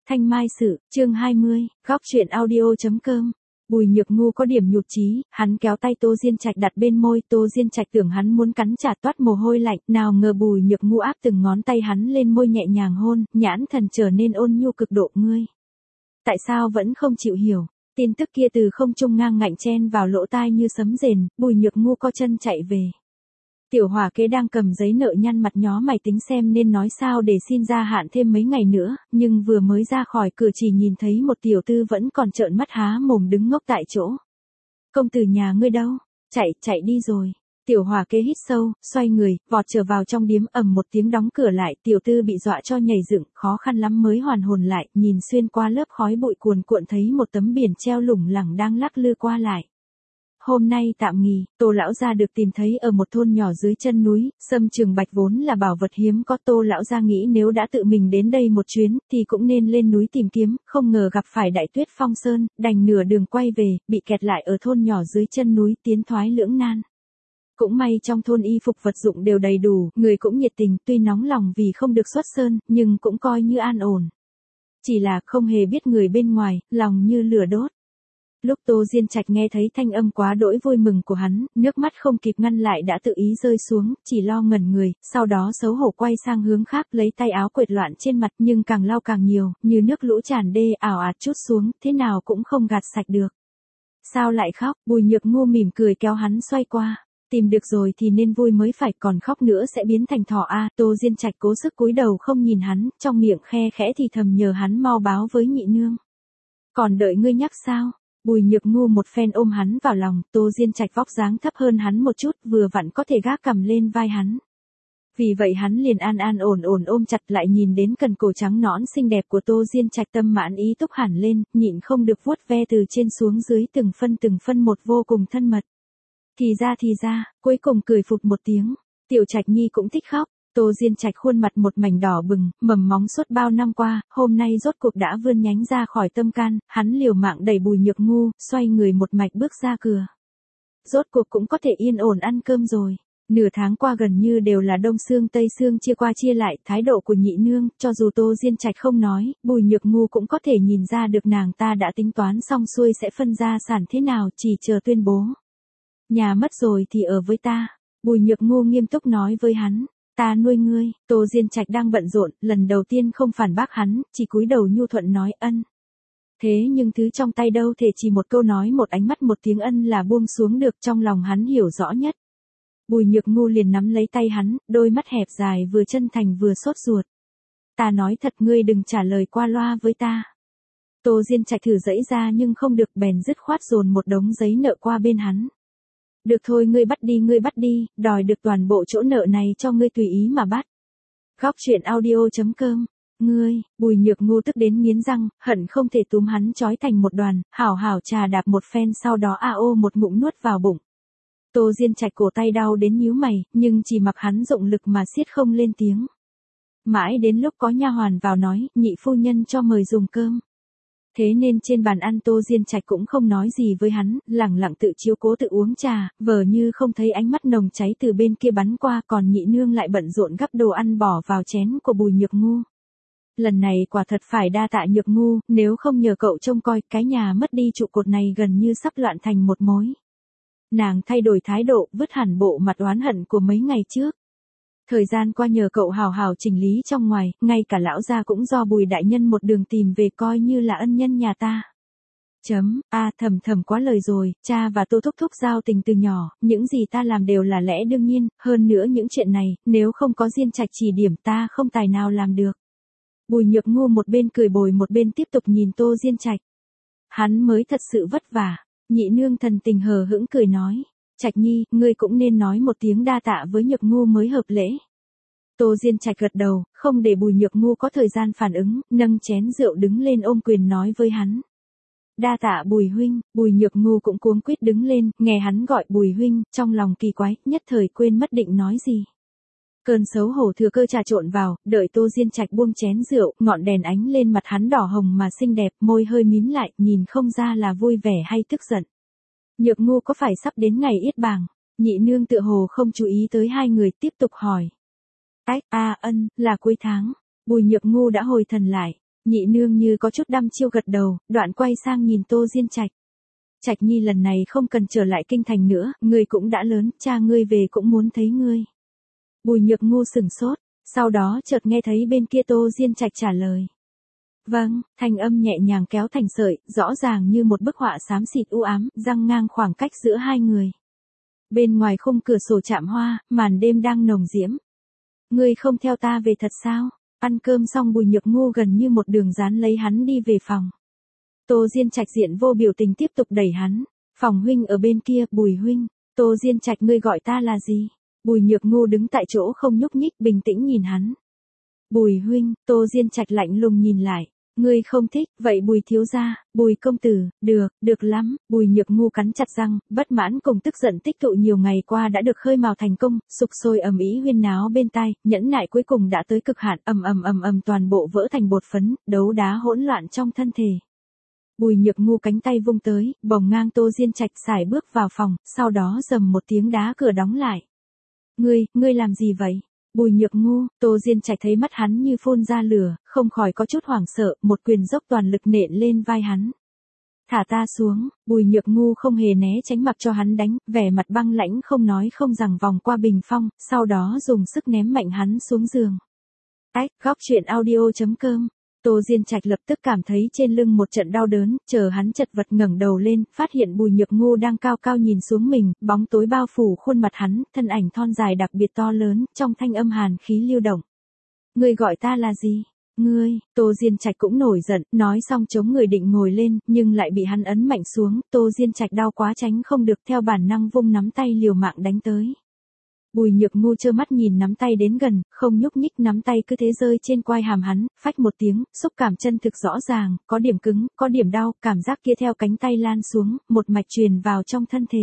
Thanh Mai Sự, chương 20, góc truyện audio.com. Bùi Nhược Ngu có điểm nhụt chí, hắn kéo tay Tô Diên Trạch đặt bên môi, Tô Diên Trạch tưởng hắn muốn cắn trả toát mồ hôi lạnh, nào ngờ Bùi Nhược Ngu áp từng ngón tay hắn lên môi nhẹ nhàng hôn, nhãn thần trở nên ôn nhu cực độ. Ngươi tại sao vẫn không chịu hiểu? Tin tức kia từ không trung ngang ngạnh chen vào lỗ tai như sấm rền, Bùi Nhược Ngu co chân chạy về. Tiểu Hỏa Kế đang cầm giấy nợ nhăn mặt nhó mày tính xem nên nói sao để xin gia hạn thêm mấy ngày nữa, nhưng vừa mới ra khỏi cửa chỉ nhìn thấy một tiểu tư vẫn còn trợn mắt há mồm đứng ngốc tại chỗ. Công tử nhà ngươi đâu? Chạy đi rồi. Tiểu Hỏa Kế hít sâu, xoay người, vọt trở vào trong điếm, ầm một tiếng đóng cửa lại, tiểu tư bị dọa cho nhảy dựng, khó khăn lắm mới hoàn hồn lại, nhìn xuyên qua lớp khói bụi cuồn cuộn thấy một tấm biển treo lủng lẳng đang lắc lư qua lại. Hôm nay tạm nghỉ, Tô lão gia được tìm thấy ở một thôn nhỏ dưới chân núi, sâm trường bạch vốn là bảo vật hiếm có. Tô lão gia nghĩ nếu đã tự mình đến đây một chuyến, thì cũng nên lên núi tìm kiếm, không ngờ gặp phải đại tuyết phong sơn, đành nửa đường quay về, bị kẹt lại ở thôn nhỏ dưới chân núi, tiến thoái lưỡng nan. Cũng may trong thôn y phục vật dụng đều đầy đủ, người cũng nhiệt tình, tuy nóng lòng vì không được xuất sơn, nhưng cũng coi như an ổn. Chỉ là không hề biết người bên ngoài, lòng như lửa đốt. Lúc Tô Diên Trạch nghe thấy thanh âm quá đỗi vui mừng của hắn, nước mắt không kịp ngăn lại đã tự ý rơi xuống, chỉ lo ngẩn người, sau đó xấu hổ quay sang hướng khác lấy tay áo quệt loạn trên mặt, nhưng càng lau càng nhiều, như nước lũ tràn đê ảo ạt trút xuống, thế nào cũng không gạt sạch được. Sao lại khóc? Bùi Nhược Ngu mỉm cười kéo hắn xoay qua. Tìm được rồi thì nên vui mới phải, còn khóc nữa sẽ biến thành thỏ a. Tô Diên Trạch cố sức cúi đầu không nhìn hắn, trong miệng khe khẽ thì thầm nhờ hắn mau báo với nhị nương. Còn đợi ngươi nhắc sao? Bùi Nhược Ngu một phen ôm hắn vào lòng, Tô Diên Trạch vóc dáng thấp hơn hắn một chút, vừa vặn có thể gác cầm lên vai hắn. Vì vậy hắn liền an ổn ôm chặt, lại nhìn đến cần cổ trắng nõn xinh đẹp của Tô Diên Trạch, tâm mãn ý túc hẳn lên, nhịn không được vuốt ve từ trên xuống dưới từng phân một, vô cùng thân mật. Thì ra, cuối cùng cười phụt một tiếng, Tiểu Trạch Nhi cũng thích khóc. Tô Diên Trạch khuôn mặt một mảnh đỏ bừng, mầm móng suốt bao năm qua, hôm nay rốt cuộc đã vươn nhánh ra khỏi tâm can, hắn liều mạng đẩy Bùi Nhược Ngu, xoay người một mạch bước ra cửa. Rốt cuộc cũng có thể yên ổn ăn cơm rồi. Nửa tháng qua gần như đều là đông xương tây xương chia qua chia lại, thái độ của nhị nương, cho dù Tô Diên Trạch không nói, Bùi Nhược Ngu cũng có thể nhìn ra được nàng ta đã tính toán xong xuôi sẽ phân gia sản thế nào, chỉ chờ tuyên bố. Nhà mất rồi thì ở với ta. Bùi Nhược Ngu nghiêm túc nói với hắn. Ta nuôi ngươi. Tô Diên Trạch đang bận rộn, lần đầu tiên không phản bác hắn, chỉ cúi đầu nhu thuận nói ân. Thế nhưng thứ trong tay đâu thể chỉ một câu nói, một ánh mắt, một tiếng ân là buông xuống được, trong lòng hắn hiểu rõ nhất. Bùi Nhược Ngu liền nắm lấy tay hắn, đôi mắt hẹp dài vừa chân thành vừa sốt ruột. Ta nói thật, ngươi đừng trả lời qua loa với ta. Tô Diên Trạch thử giãy ra nhưng không được, bèn dứt khoát dồn một đống giấy nợ qua bên hắn. Được thôi, ngươi bắt đi, đòi được toàn bộ chỗ nợ này cho ngươi tùy ý mà bắt. Góc truyện audio.com. Ngươi, Bùi Nhược Ngu tức đến nghiến răng, hận không thể túm hắn trói thành một đoàn, hảo trà đạp một phen, sau đó một ngụm nuốt vào bụng. Tô Diên Trạch cổ tay đau đến nhíu mày, nhưng chỉ mặc hắn dụng lực mà siết không lên tiếng. Mãi đến lúc có nha hoàn vào nói, nhị phu nhân cho mời dùng cơm. Thế nên trên bàn ăn Tô Diên Trạch cũng không nói gì với hắn, lẳng lặng tự chiếu cố tự uống trà, vờ như không thấy ánh mắt nồng cháy từ bên kia bắn qua, còn nhị nương lại bận rộn gắp đồ ăn bỏ vào chén của Bùi Nhược Ngu. Lần này quả thật phải đa tạ Nhược Ngu, nếu không nhờ cậu trông coi, cái nhà mất đi trụ cột này gần như sắp loạn thành một mối. Nàng thay đổi thái độ, vứt hẳn bộ mặt oán hận của mấy ngày trước. Thời gian qua nhờ cậu hào chỉnh lý trong ngoài, ngay cả lão gia cũng do Bùi đại nhân một đường tìm về, coi như là ân nhân nhà ta. Thầm quá lời rồi, cha và Tô thúc thúc giao tình từ nhỏ, những gì ta làm đều là lẽ đương nhiên, hơn nữa những chuyện này, nếu không có Diên Trạch chỉ điểm ta không tài nào làm được. Bùi Nhược Ngu một bên cười bồi một bên tiếp tục nhìn Tô Diên Trạch. Hắn mới thật sự vất vả. Nhị nương thần tình hờ hững cười nói. Trạch Nhi, ngươi cũng nên nói một tiếng đa tạ với Nhược Ngu mới hợp lễ. Tô Diên Trạch gật đầu, không để Bùi Nhược Ngu có thời gian phản ứng, nâng chén rượu đứng lên ôm quyền nói với hắn. Đa tạ Bùi huynh. Bùi Nhược Ngu cũng cuống quýt đứng lên, nghe hắn gọi Bùi huynh, trong lòng kỳ quái, nhất thời quên mất định nói gì. Cơn xấu hổ thừa cơ trà trộn vào, đợi Tô Diên Trạch buông chén rượu, ngọn đèn ánh lên mặt hắn đỏ hồng mà xinh đẹp, môi hơi mím lại, nhìn không ra là vui vẻ hay tức giận. Nhược Ngu có phải sắp đến ngày yết bảng? Nhị nương tựa hồ không chú ý tới hai người, tiếp tục hỏi. Là cuối tháng. Bùi Nhược Ngu đã hồi thần lại. Nhị nương như có chút đăm chiêu gật đầu, đoạn quay sang nhìn Tô Diên Trạch. Trạch nhi lần này không cần trở lại kinh thành nữa, ngươi cũng đã lớn, cha ngươi về cũng muốn thấy ngươi. Bùi Nhược Ngu sửng sốt, sau đó chợt nghe thấy bên kia Tô Diên Trạch trả lời. Vâng, thanh âm nhẹ nhàng kéo thành sợi, rõ ràng như một bức họa xám xịt u ám, răng ngang khoảng cách giữa hai người. Bên ngoài khung cửa sổ chạm hoa, màn đêm đang nồng diễm. Ngươi không theo ta về thật sao? Ăn cơm xong Bùi Nhược Ngu gần như một đường dán lấy hắn đi về phòng. Tô Diên Trạch diện vô biểu tình tiếp tục đẩy hắn. Phòng huynh ở bên kia, Bùi huynh. Tô Diên Trạch, ngươi gọi ta là gì? Bùi Nhược Ngu đứng tại chỗ không nhúc nhích, bình tĩnh nhìn hắn. Bùi huynh. Tô Diên Trạch lạnh lùng nhìn lại. Ngươi không thích, vậy Bùi thiếu gia, Bùi công tử, được lắm. Bùi Nhược Ngu cắn chặt răng, bất mãn cùng tức giận tích tụ nhiều ngày qua đã được khơi mào thành công, sục sôi ầm ĩ huyên náo bên tai, nhẫn nại cuối cùng đã tới cực hạn, ầm toàn bộ vỡ thành bột phấn, đấu đá hỗn loạn trong thân thể. Bùi Nhược Ngu cánh tay vung tới, bồng ngang Tô Diên Trạch sải bước vào phòng, sau đó rầm một tiếng đá cửa đóng lại. Ngươi làm gì vậy? Bùi Nhược Ngu. Tô Diên Trạch thấy mắt hắn như phun ra lửa, không khỏi có chút hoảng sợ, một quyền dốc toàn lực nện lên vai hắn. Thả ta xuống. Bùi Nhược Ngu không hề né tránh mặc cho hắn đánh, vẻ mặt băng lãnh không nói không rằng vòng qua bình phong, sau đó dùng sức ném mạnh hắn xuống giường. Góc truyện audio.com. Tô Diên Trạch lập tức cảm thấy trên lưng một trận đau đớn, chờ hắn chật vật ngẩng đầu lên, phát hiện Bùi Nhược Ngu đang cao cao nhìn xuống mình, bóng tối bao phủ khuôn mặt hắn, thân ảnh thon dài đặc biệt to lớn, trong thanh âm hàn khí lưu động. Ngươi gọi ta là gì? Ngươi. Tô Diên Trạch cũng nổi giận, nói xong chống người định ngồi lên, nhưng lại bị hắn ấn mạnh xuống, Tô Diên Trạch đau quá tránh không được, theo bản năng vung nắm tay liều mạng đánh tới. Bùi Nhược Ngu trơ mắt nhìn nắm tay đến gần, không nhúc nhích, nắm tay cứ thế rơi trên quai hàm hắn, phách một tiếng, xúc cảm chân thực rõ ràng, có điểm cứng, có điểm đau, cảm giác kia theo cánh tay lan xuống, một mạch truyền vào trong thân thể.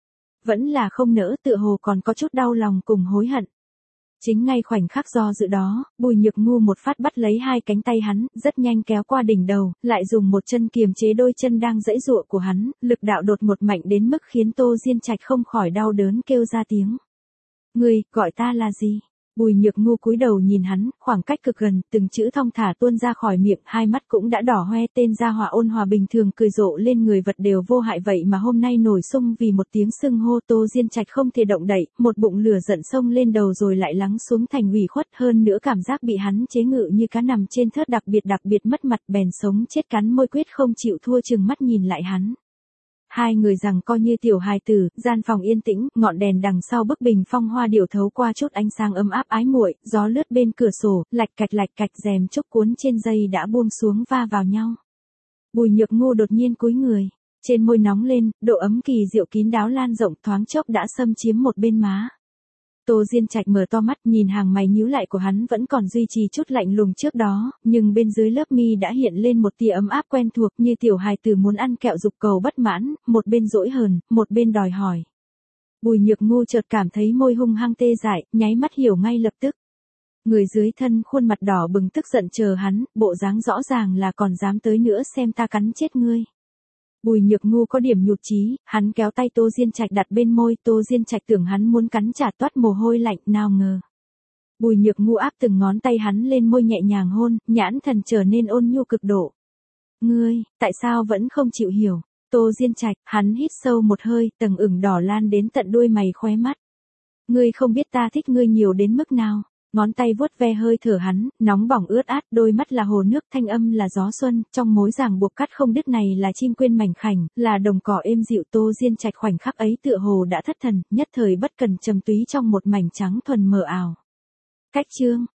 Vẫn là không nỡ, tựa hồ còn có chút đau lòng cùng hối hận. Chính ngay khoảnh khắc do dự đó, Bùi Nhược Ngu một phát bắt lấy hai cánh tay hắn, rất nhanh kéo qua đỉnh đầu, lại dùng một chân kiềm chế đôi chân đang giãy giụa của hắn, lực đạo đột một mạnh đến mức khiến Tô Diên Trạch không khỏi đau đớn kêu ra tiếng. Ngươi, gọi ta là gì? Bùi Nhược Ngu cúi đầu nhìn hắn, khoảng cách cực gần, từng chữ thong thả tuôn ra khỏi miệng, hai mắt cũng đã đỏ hoe, tên gia hỏa ôn hòa bình thường cười rộ lên, người vật đều vô hại vậy mà hôm nay nổi xung vì một tiếng xưng hô. Tô Diên Trạch không thể động đậy, một bụng lửa giận xông lên đầu rồi lại lắng xuống thành ủy khuất, hơn nữa cảm giác bị hắn chế ngự như cá nằm trên thớt đặc biệt mất mặt, bèn sống chết cắn môi quyết không chịu thua, chừng mắt nhìn lại hắn. Hai người rằng coi như tiểu hài tử, gian phòng yên tĩnh, ngọn đèn đằng sau bức bình phong hoa điểu thấu qua chút ánh sáng ấm áp ái muội, gió lướt bên cửa sổ, lạch cạch rèm trúc cuốn trên dây đã buông xuống va vào nhau. Bùi Nhược Ngu đột nhiên cúi người, trên môi nóng lên, độ ấm kỳ diệu kín đáo lan rộng, thoáng chốc đã xâm chiếm một bên má. Tô Diên Trạch mở to mắt, nhìn hàng mày nhíu lại của hắn vẫn còn duy trì chút lạnh lùng trước đó, nhưng bên dưới lớp mi đã hiện lên một tia ấm áp quen thuộc, như tiểu hài tử muốn ăn kẹo dục cầu bất mãn, một bên dỗi hờn, một bên đòi hỏi. Bùi Nhược Ngu chợt cảm thấy môi hung hăng tê dại, nháy mắt hiểu ngay lập tức. Người dưới thân khuôn mặt đỏ bừng tức giận chờ hắn, bộ dáng rõ ràng là còn dám tới nữa xem ta cắn chết ngươi. Bùi Nhược Ngu có điểm nhụt chí, hắn kéo tay Tô Diên Trạch đặt bên môi, Tô Diên Trạch tưởng hắn muốn cắn trả toát mồ hôi lạnh, nào ngờ. Bùi Nhược Ngu áp từng ngón tay hắn lên môi nhẹ nhàng hôn, nhãn thần trở nên ôn nhu cực độ. Ngươi, tại sao vẫn không chịu hiểu? Tô Diên Trạch, hắn hít sâu một hơi, tầng ửng đỏ lan đến tận đuôi mày khóe mắt. Ngươi không biết ta thích ngươi nhiều đến mức nào. Ngón tay vuốt ve hơi thở hắn, nóng bỏng ướt át, đôi mắt là hồ nước, thanh âm là gió xuân, trong mối ràng buộc cắt không đứt này là chim quên mảnh khảnh, là đồng cỏ êm dịu. Tô Diên Trạch khoảnh khắc ấy tựa hồ đã thất thần, nhất thời bất cần trầm túy trong một mảnh trắng thuần mờ ảo. Cách chương.